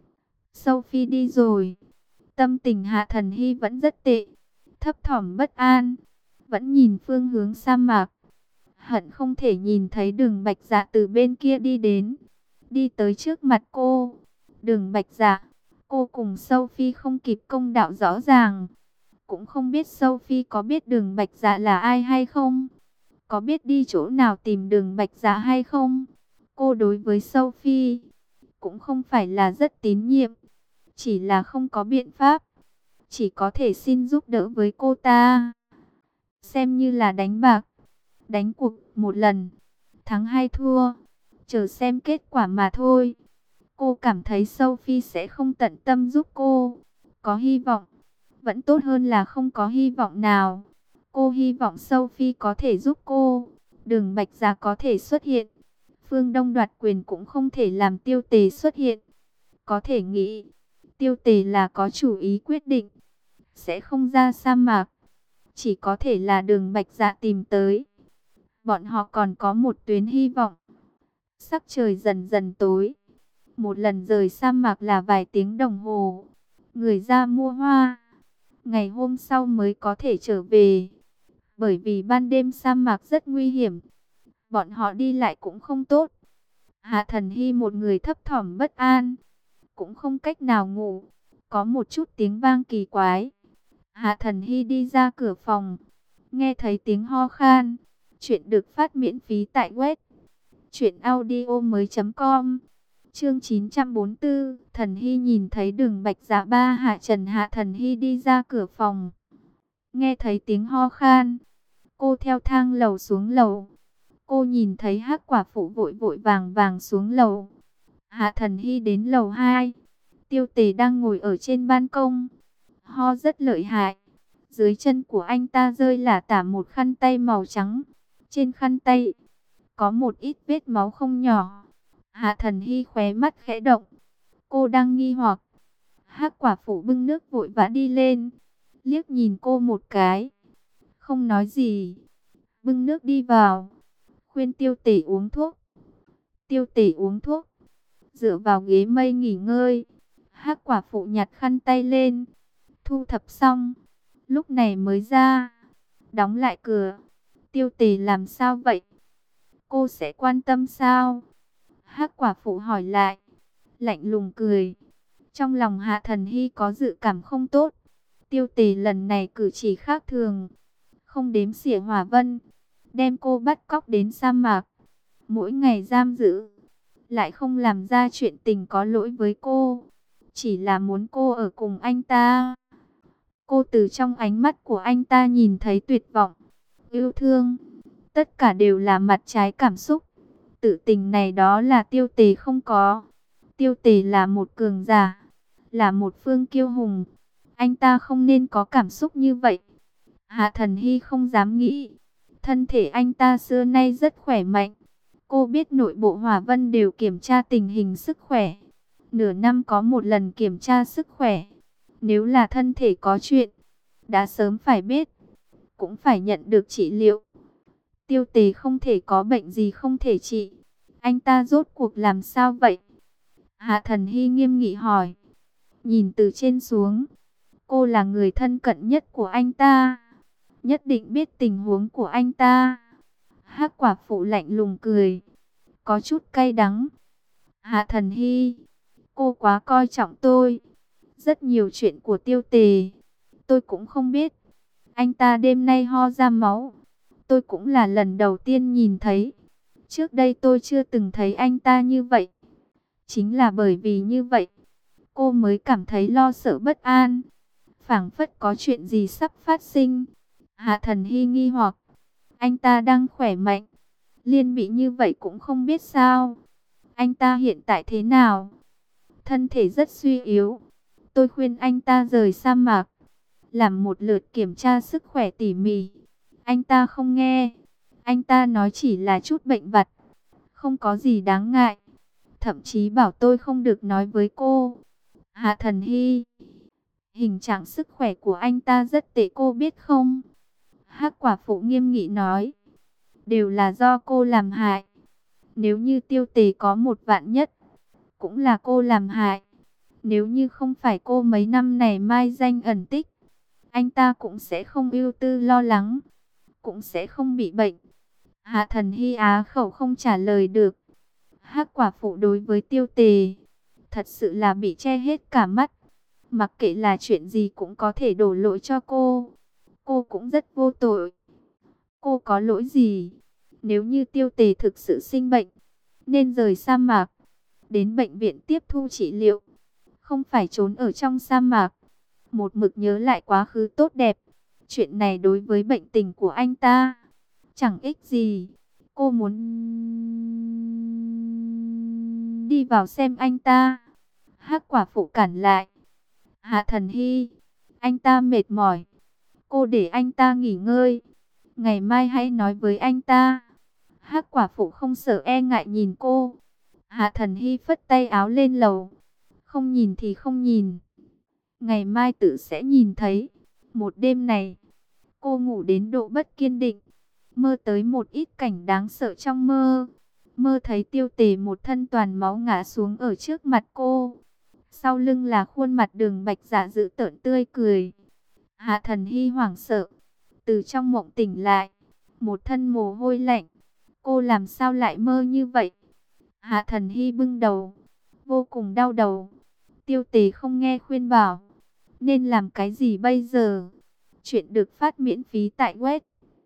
Sophie đi rồi. Tâm tình Hạ Thần Hy vẫn rất tệ. Thấp thỏm bất an. Vẫn nhìn phương hướng sa mạc. Hận không thể nhìn thấy Đường Bạch Dạ từ bên kia đi đến. Đi tới trước mặt cô. Đường Bạch Dạ. Cô cùng Sophie không kịp công đạo rõ ràng. Cũng không biết Sophie có biết Đường Bạch Dạ là ai hay không. có biết đi chỗ nào tìm Đường Bạch Dạ hay không? Cô đối với Sophie cũng không phải là rất tín nhiệm, chỉ là không có biện pháp, chỉ có thể xin giúp đỡ với cô ta. Xem như là đánh bạc, đánh cuộc một lần, thắng hay thua, chờ xem kết quả mà thôi. Cô cảm thấy Sophie sẽ không tận tâm giúp cô. Có hy vọng, vẫn tốt hơn là không có hy vọng nào. Cô hy vọng Sophie có thể giúp cô, Đường Bạch Dạ có thể xuất hiện. Phương Đông đoạt quyền cũng không thể làm Tiêu Tề xuất hiện. Có thể nghĩ, Tiêu Tề là có chủ ý quyết định, sẽ không ra sa mạc. Chỉ có thể là Đường Bạch Dạ tìm tới. Bọn họ còn có một tuyến hy vọng. Sắc trời dần dần tối. Một lần rời sa mạc là vài tiếng đồng hồ. Người ra mua hoa, ngày hôm sau mới có thể trở về. Bởi vì ban đêm sa mạc rất nguy hiểm, bọn họ đi lại cũng không tốt. Hạ Thần Hy một người thấp thỏm bất an, cũng không cách nào ngủ. Có một chút tiếng vang kỳ quái. Hạ Thần Hy đi ra cửa phòng, nghe thấy tiếng ho khan. Chuyện được phát miễn phí tại web truyệnaudiomoi.com. Chương 944, Thần Hy nhìn thấy Đường Bạch Dạ ba hạ trần. Hạ Thần Hy đi ra cửa phòng, nghe thấy tiếng ho khan. Cô theo thang lầu xuống lầu. Cô nhìn thấy Hắc Quả Phụ vội vội vàng vàng xuống lầu. Hạ Thần Hy đến lầu 2. Tiêu Tề đang ngồi ở trên ban công, ho rất lợi hại. Dưới chân của anh ta rơi lả tả một khăn tay màu trắng. Trên khăn tay có một ít vết máu không nhỏ. Hạ Thần Hy khóe mắt khẽ động. Cô đang nghi hoặc. Hắc Quả Phụ bưng nước vội vã đi lên, liếc nhìn cô một cái, không nói gì, bưng nước đi vào, khuyên Tiêu Tề uống thuốc. Tiêu Tề uống thuốc, dựa vào ghế mây nghỉ ngơi. Hắc Quả Phụ nhặt khăn tay lên, thu thập xong, lúc này mới ra, đóng lại cửa. Tiêu Tề làm sao vậy? Cô sẽ quan tâm sao? Hắc Quả Phụ hỏi lại, lạnh lùng cười. Trong lòng Hạ Thần Hy có dự cảm không tốt. Tiêu Tề lần này cử chỉ khác thường, không đếm xỉa Hỏa Vân, đem cô bắt cóc đến sa mạc, mỗi ngày giam giữ, lại không làm ra chuyện tình có lỗi với cô, chỉ là muốn cô ở cùng anh ta. Cô từ trong ánh mắt của anh ta nhìn thấy tuyệt vọng, yêu thương, tất cả đều là mặt trái cảm xúc. Tự tình này đó là Tiêu Tề không có. Tiêu Tề là một cường giả, là một phương kiêu hùng. Anh ta không nên có cảm xúc như vậy. Hạ Thần Hy không dám nghĩ. Thân thể anh ta xưa nay rất khỏe mạnh. Cô biết nội bộ Hỏa Vân đều kiểm tra tình hình sức khỏe. Nửa năm có một lần kiểm tra sức khỏe. Nếu là thân thể có chuyện, đã sớm phải biết, cũng phải nhận được trị liệu. Tiêu Tề không thể có bệnh gì không thể trị. Anh ta rốt cuộc làm sao vậy? Hạ Thần Hy nghiêm nghị hỏi. Nhìn từ trên xuống, cô là người thân cận nhất của anh ta, nhất định biết tình huống của anh ta. Hắc Quả Phụ lạnh lùng cười, có chút cay đắng. Hạ Thần Hy, cô quá coi trọng tôi. Rất nhiều chuyện của Tiêu Tề tôi cũng không biết. Anh ta đêm nay ho ra máu, tôi cũng là lần đầu tiên nhìn thấy. Trước đây tôi chưa từng thấy anh ta như vậy. Chính là bởi vì như vậy, cô mới cảm thấy lo sợ bất an, phảng phất có chuyện gì sắp phát sinh. Hạ Thần Hy nghi hoặc, anh ta đang khỏe mạnh, liên bị như vậy cũng không biết sao. Anh ta hiện tại thế nào? Thân thể rất suy yếu. Tôi khuyên anh ta rời sa mạc, làm một lượt kiểm tra sức khỏe tỉ mỉ. Anh ta không nghe. Anh ta nói chỉ là chút bệnh vặt, không có gì đáng ngại. Thậm chí bảo tôi không được nói với cô. Hạ Thần Hy, hình trạng sức khỏe của anh ta rất tệ cô biết không? Hắc Quả Phụ nghiêm nghị nói. Đều là do cô làm hại. Nếu như Tiêu Tề có một vạn nhất, cũng là cô làm hại. Nếu như không phải cô mấy năm này mai danh ẩn tích, anh ta cũng sẽ không ưu tư lo lắng, cũng sẽ không bị bệnh. Hạ Thần Hy á khẩu không trả lời được. Hắc Quả Phụ đối với Tiêu Tề thật sự là bị che hết cả mắt. Mặc kệ là chuyện gì cũng có thể đổ lỗi cho cô. Cô cũng rất vô tội. cô có lỗi gì? Nếu như Tiêu Tề thực sự sinh bệnh, nên rời sa mạc, đến bệnh viện tiếp thu trị liệu, không phải trốn ở trong sa mạc, một mực nhớ lại quá khứ tốt đẹp. Chuyện này đối với bệnh tình của anh ta chẳng ích gì. Cô muốn đi vào xem anh ta. Hắc quả phụ cản lại. Hạ Thần Hy, anh ta mệt mỏi, cô để anh ta nghỉ ngơi, ngày mai hãy nói với anh ta. Hắc quả phụ không sợ e ngại nhìn cô. Hạ Thần Hy phất tay áo lên lầu. Không nhìn thì không nhìn, ngày mai tự sẽ nhìn thấy. Một đêm này, cô ngủ đến độ bất kiên định, mơ tới một ít cảnh đáng sợ trong mơ. Mơ thấy Tiêu Tề một thân toàn máu ngã xuống ở trước mặt cô. Sau lưng là khuôn mặt Đường Bạch Dạ dữ tợn tươi cười. Hạ Thần Hy hoảng sợ, từ trong mộng tỉnh lại, một thân mồ hôi lạnh. Cô làm sao lại mơ như vậy? Hạ Thần Hy bưng đầu, vô cùng đau đầu. Tiêu Tề không nghe khuyên bảo, nên làm cái gì bây giờ? Chuyện được phát miễn phí tại web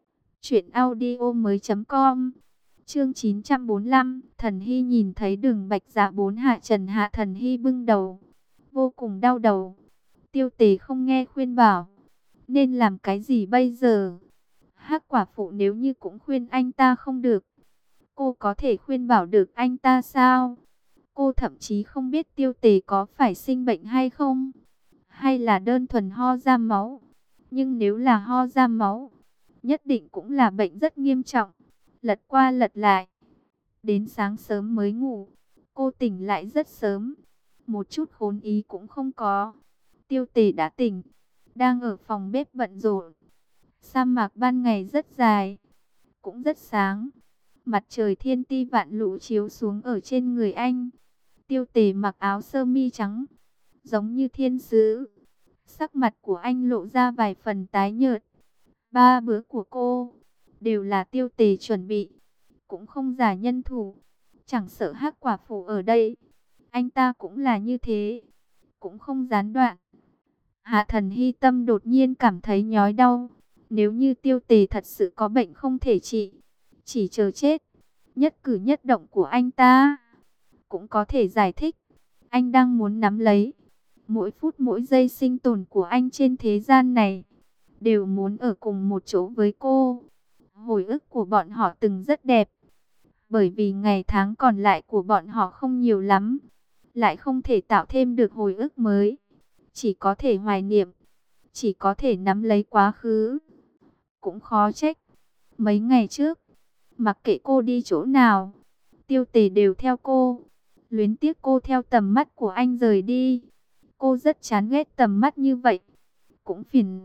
truyệnaudiomoi.com. Chương 945, Thần Hy nhìn thấy Đường Bạch Dạ bốn hạ trần. Hạ Thần Hy bưng đầu, vô cùng đau đầu. Tiêu Tề không nghe khuyên bảo, nên làm cái gì bây giờ? Hắc quả phụ nếu như cũng khuyên anh ta không được, cô có thể khuyên bảo được anh ta sao? Cô thậm chí không biết Tiêu Tề có phải sinh bệnh hay không, hay là đơn thuần ho ra máu. Nhưng nếu là ho ra máu, nhất định cũng là bệnh rất nghiêm trọng. Lật qua lật lại, đến sáng sớm mới ngủ. Cô tỉnh lại rất sớm, một chút khốn ý cũng không có. Tiêu Tề đã tỉnh, đang ở phòng bếp bận rộn. Sa mạc ban ngày rất dài, cũng rất sáng. Mặt trời thiên ti vạn lũ chiếu xuống ở trên người anh. Tiêu Tề mặc áo sơ mi trắng, giống như thiên sứ. Sắc mặt của anh lộ ra vài phần tái nhợt. 3 bữa của cô đều là Tiêu Tề chuẩn bị, cũng không giả nhân thủ. Chẳng sợ Hắc quả phụ ở đây, anh ta cũng là như thế, cũng không gián đoạn. Hạ Thần Hy tâm đột nhiên cảm thấy nhói đau. Nếu như Tiêu Tề thật sự có bệnh không thể trị, chỉ chờ chết, nhất cử nhất động của anh ta cũng có thể giải thích. Anh đang muốn nắm lấy mỗi phút mỗi giây sinh tồn của anh trên thế gian này, đều muốn ở cùng một chỗ với cô. Hồi ức của bọn họ từng rất đẹp, bởi vì ngày tháng còn lại của bọn họ không nhiều lắm, lại không thể tạo thêm được hồi ức mới, chỉ có thể hoài niệm, chỉ có thể nắm lấy quá khứ. Cũng khó trách, mấy ngày trước, mặc kệ cô đi chỗ nào, Tiêu Tề đều theo cô. Luyến tiếc cô theo tầm mắt của anh rời đi. Cô rất chán ghét tầm mắt như vậy, cũng phiền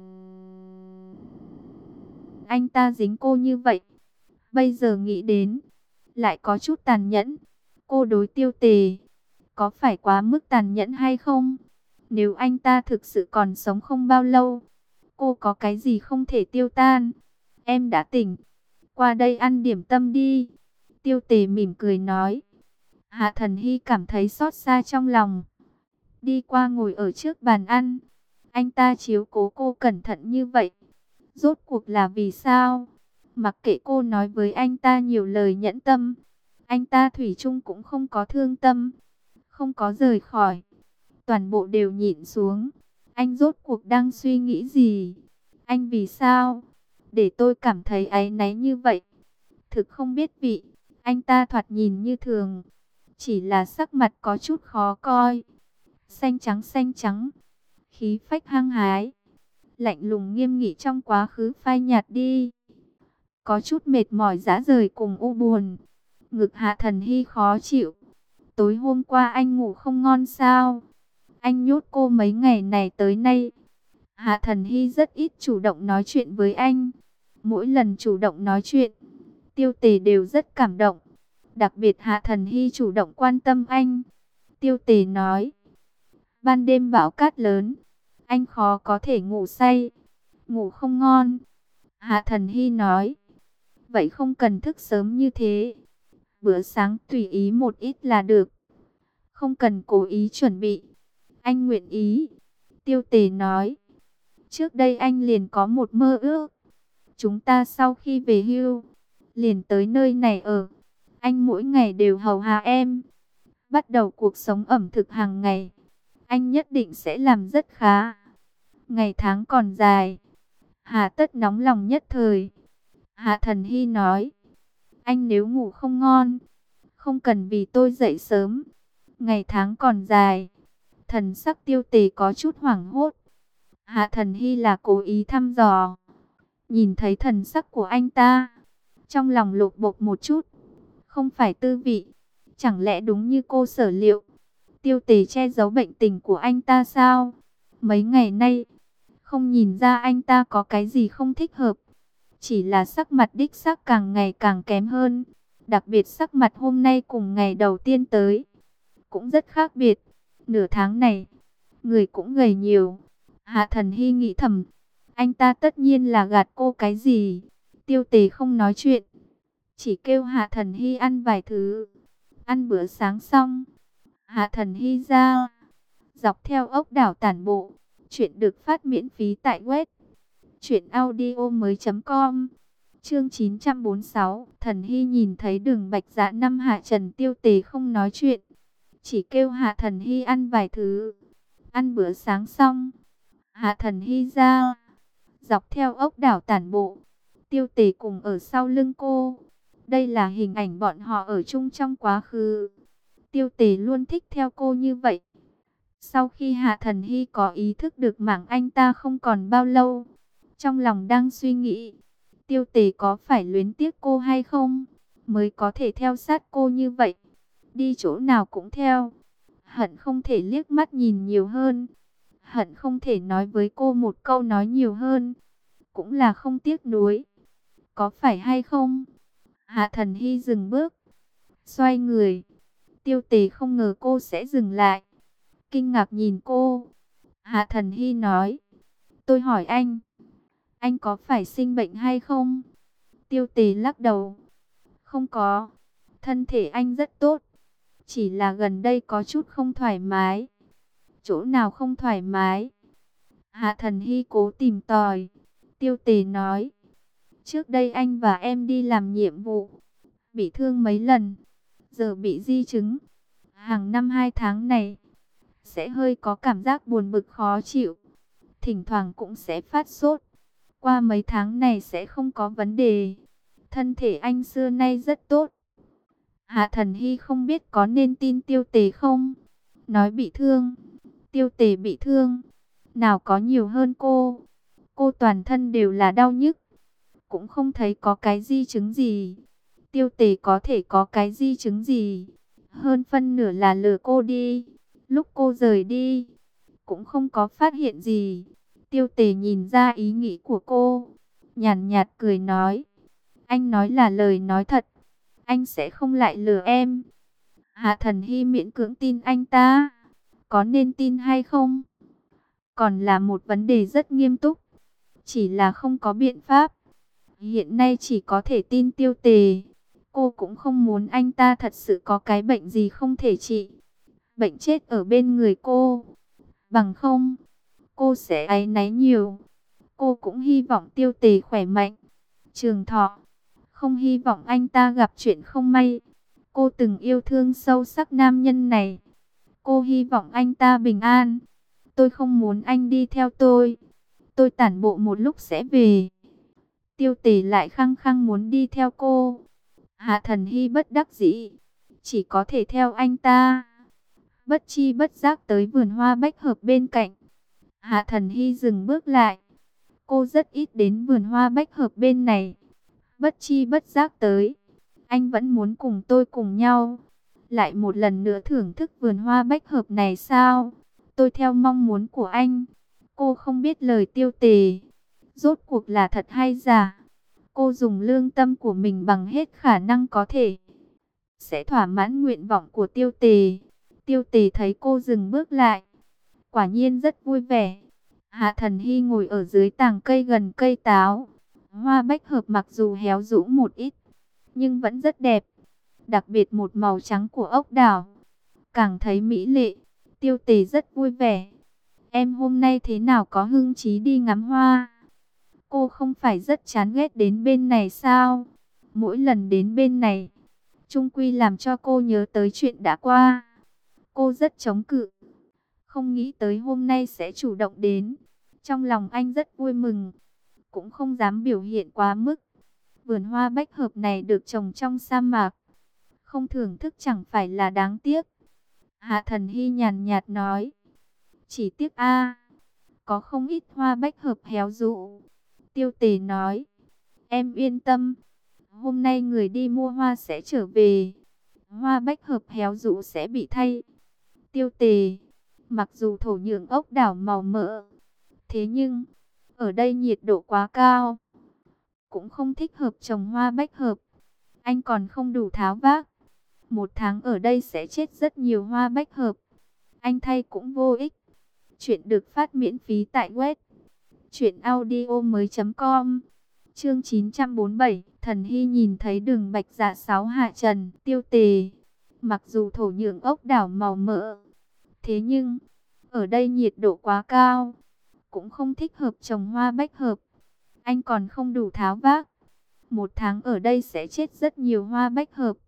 anh ta dính cô như vậy. Bây giờ nghĩ đến, lại có chút tàn nhẫn. Cô đối Tiêu Tề có phải quá mức tàn nhẫn hay không? Nếu anh ta thực sự còn sống không bao lâu, cô có cái gì không thể tiêu tan? Em đã tỉnh, qua đây ăn điểm tâm đi. Tiêu Tề mỉm cười nói. Hạ Thần Hy cảm thấy xót xa trong lòng, đi qua ngồi ở trước bàn ăn. Anh ta chiếu cố cô cẩn thận như vậy, rốt cuộc là vì sao? Mặc kệ cô nói với anh ta nhiều lời nhẫn tâm, anh ta thủy chung cũng không có thương tâm, không có rời khỏi, toàn bộ đều nhịn xuống. Anh rốt cuộc đang suy nghĩ gì? Anh vì sao để tôi cảm thấy áy náy như vậy? Thực không biết vị. Anh ta thoạt nhìn như thường, chỉ là sắc mặt có chút khó coi, xanh trắng, khí phách hăng hái, lạnh lùng nghiêm nghị trong quá khứ phai nhạt đi. Có chút mệt mỏi rã rời cùng u buồn. Ngực Hạ Thần Hy khó chịu. Tối hôm qua anh ngủ không ngon sao? Anh nhốt cô mấy ngày này tới nay. Hạ Thần Hy rất ít chủ động nói chuyện với anh. Mỗi lần chủ động nói chuyện, Tiêu Tề đều rất cảm động. Đặc biệt Hạ Thần Hy chủ động quan tâm anh. Tiêu Tề nói, ban đêm bão cát lớn, anh khó có thể ngủ say, ngủ không ngon. Hạ Thần Hy nói, vậy không cần thức sớm như thế, bữa sáng tùy ý một ít là được, không cần cố ý chuẩn bị. Anh nguyện ý. Tiêu Tề nói, trước đây anh liền có một mơ ước, Chúng ta sau khi về hưu, liền tới nơi này ở. Anh mỗi ngày đều hầu hạ em. Bắt đầu cuộc sống ẩm thực hàng ngày. Anh nhất định sẽ làm rất khá. Ngày tháng còn dài. Hà Tất nóng lòng nhất thời. Hạ Thần Hy nói. Anh nếu ngủ không ngon, không cần vì tôi dậy sớm. Ngày tháng còn dài. Thần sắc Tiêu Tề có chút hoảng hốt. Hạ Thần Hy là cố ý thăm dò. Nhìn thấy thần sắc của anh ta, trong lòng lột bột một chút. Không phải tư vị. Chẳng lẽ đúng như cô sở liệu, Tiêu Tề che giấu bệnh tình của anh ta sao? Mấy ngày nay, không nhìn ra anh ta có cái gì không thích hợp. Chỉ là sắc mặt đích xác càng ngày càng kém hơn. Đặc biệt sắc mặt hôm nay cùng ngày đầu tiên tới, cũng rất khác biệt. Nửa tháng này, người cũng gầy nhiều. Hạ Thần Hy nghĩ thầm, anh ta tất nhiên là gạt cô cái gì. Tiêu Tề không nói chuyện, chỉ kêu Hạ Thần Hy ăn vài thứ. Ăn bữa sáng xong, Hạ Thần Hy ra dọc theo ốc đảo tản bộ. Chuyện được phát miễn phí tại web truyệnaudiomoi.com. Chương 946, Thần Hy nhìn thấy Đường Bạch Dạ năm hạ trần. Tiêu Tề không nói chuyện, chỉ kêu Hạ Thần Hy ăn vài thứ. Ăn bữa sáng xong, Hạ Thần Hy ra dọc theo ốc đảo tản bộ. Tiêu Tề cùng ở sau lưng cô. Đây là hình ảnh bọn họ ở chung trong quá khứ. Tiêu Tề luôn thích theo cô như vậy. Sau khi Hạ Thần Hy có ý thức được mảng anh ta không còn bao lâu, trong lòng đang suy nghĩ, Tiêu Tề có phải luyến tiếc cô hay không, mới có thể theo sát cô như vậy. Đi chỗ nào cũng theo, hận không thể liếc mắt nhìn nhiều hơn, hận không thể nói với cô một câu nói nhiều hơn, cũng là không tiếc nuối. Có phải hay không? Hạ Thần Hy dừng bước, xoay người. Tiêu Tề không ngờ cô sẽ dừng lại, kinh ngạc nhìn cô. Hạ Thần Hy nói, tôi hỏi anh có phải sinh bệnh hay không? Tiêu Tề lắc đầu, không có, thân thể anh rất tốt, chỉ là gần đây có chút không thoải mái. Chỗ nào không thoải mái? Hạ Thần Hy cố tìm tòi. Tiêu Tề nói, trước đây anh và em đi làm nhiệm vụ, bị thương mấy lần, giờ bị di chứng. Hàng năm 2 tháng này, sẽ hơi có cảm giác buồn bực khó chịu. Thỉnh thoảng cũng sẽ phát sốt. Qua mấy tháng này sẽ không có vấn đề. Thân thể anh xưa nay rất tốt. Hạ Thần Hy không biết có nên tin Tiêu Tề không? Nói bị thương. Tiêu Tề bị thương. Nào có nhiều hơn cô. Cô toàn thân đều là đau nhức. Cũng không thấy có cái di chứng gì. Tiêu Tề có thể có cái di chứng gì? Hơn phân nửa là lừa cô đi. Lúc cô rời đi, cũng không có phát hiện gì. Tiêu Tề nhìn ra ý nghĩ của cô, nhàn nhạt cười nói, anh nói là lời nói thật, anh sẽ không lại lừa em. Hạ Thần Hy miễn cưỡng tin anh ta. Có nên tin hay không, còn là một vấn đề rất nghiêm túc. Chỉ là không có biện pháp. Hiện nay chỉ có thể tin Tiêu Tề. Cô cũng không muốn anh ta thật sự có cái bệnh gì không thể trị, bệnh chết ở bên người cô. Bằng không, cô sẽ áy náy nhiều. Cô cũng hy vọng Tiêu Tề khỏe mạnh, trường thọ. Không hy vọng anh ta gặp chuyện không may. Cô từng yêu thương sâu sắc nam nhân này. Cô hy vọng anh ta bình an. Tôi không muốn anh đi theo tôi. Tôi tản bộ một lúc sẽ về. Tiêu Tề lại khăng khăng muốn đi theo cô. Hạ Thần Hy bất đắc dĩ, chỉ có thể theo anh ta. Bất chi bất giác tới vườn hoa bách hợp bên cạnh. Hạ Thần Hy dừng bước lại. Cô rất ít đến vườn hoa bách hợp bên này. Bất chi bất giác tới, anh vẫn muốn cùng tôi cùng nhau lại một lần nữa thưởng thức vườn hoa bách hợp này sao? Tôi theo mong muốn của anh. Cô không biết lời Tiêu Tề rốt cuộc là thật hay giả. Cô dùng lương tâm của mình bằng hết khả năng có thể, sẽ thỏa mãn nguyện vọng của Tiêu Tề. Tiêu Tề thấy cô dừng bước lại, quả nhiên rất vui vẻ. Hạ Thần Hy ngồi ở dưới tàng cây gần cây táo. Hoa bách hợp mặc dù héo rũ một ít, nhưng vẫn rất đẹp. Đặc biệt một màu trắng của ốc đảo, càng thấy mỹ lệ. Tiêu Tề rất vui vẻ. Em hôm nay thế nào có hứng chí đi ngắm hoa? Cô không phải rất chán ghét đến bên này sao? Mỗi lần đến bên này, chung quy làm cho cô nhớ tới chuyện đã qua. Cô rất chống cự, không nghĩ tới hôm nay sẽ chủ động đến. Trong lòng anh rất vui mừng, cũng không dám biểu hiện quá mức. Vườn hoa bách hợp này được trồng trong sa mạc, không thưởng thức chẳng phải là đáng tiếc. Hạ Thần Hy nhàn nhạt nói, chỉ tiếc có không ít hoa bách hợp héo rũ. Tiêu Tề nói, em yên tâm, hôm nay người đi mua hoa sẽ trở về, hoa bách hợp héo rũ sẽ bị thay. Tiêu Tề, mặc dù thổ nhưỡng ốc đảo màu mỡ, thế nhưng ở đây nhiệt độ quá cao, cũng không thích hợp trồng hoa bách hợp. Anh còn không đủ tháo vác. 1 tháng ở đây sẽ chết rất nhiều hoa bách hợp. Anh thay cũng vô ích. Chuyện được phát miễn phí tại web truyệnaudiomoi.com. Chương 947, Thần Hy nhìn thấy Đường Bạch Dạ 6 hạ trần, Tiêu Tề. Mặc dù thổ nhưỡng ốc đảo màu mỡ, thế nhưng ở đây nhiệt độ quá cao, cũng không thích hợp trồng hoa bách hợp. Anh còn không đủ tháo vác. 1 tháng ở đây sẽ chết rất nhiều hoa bách hợp.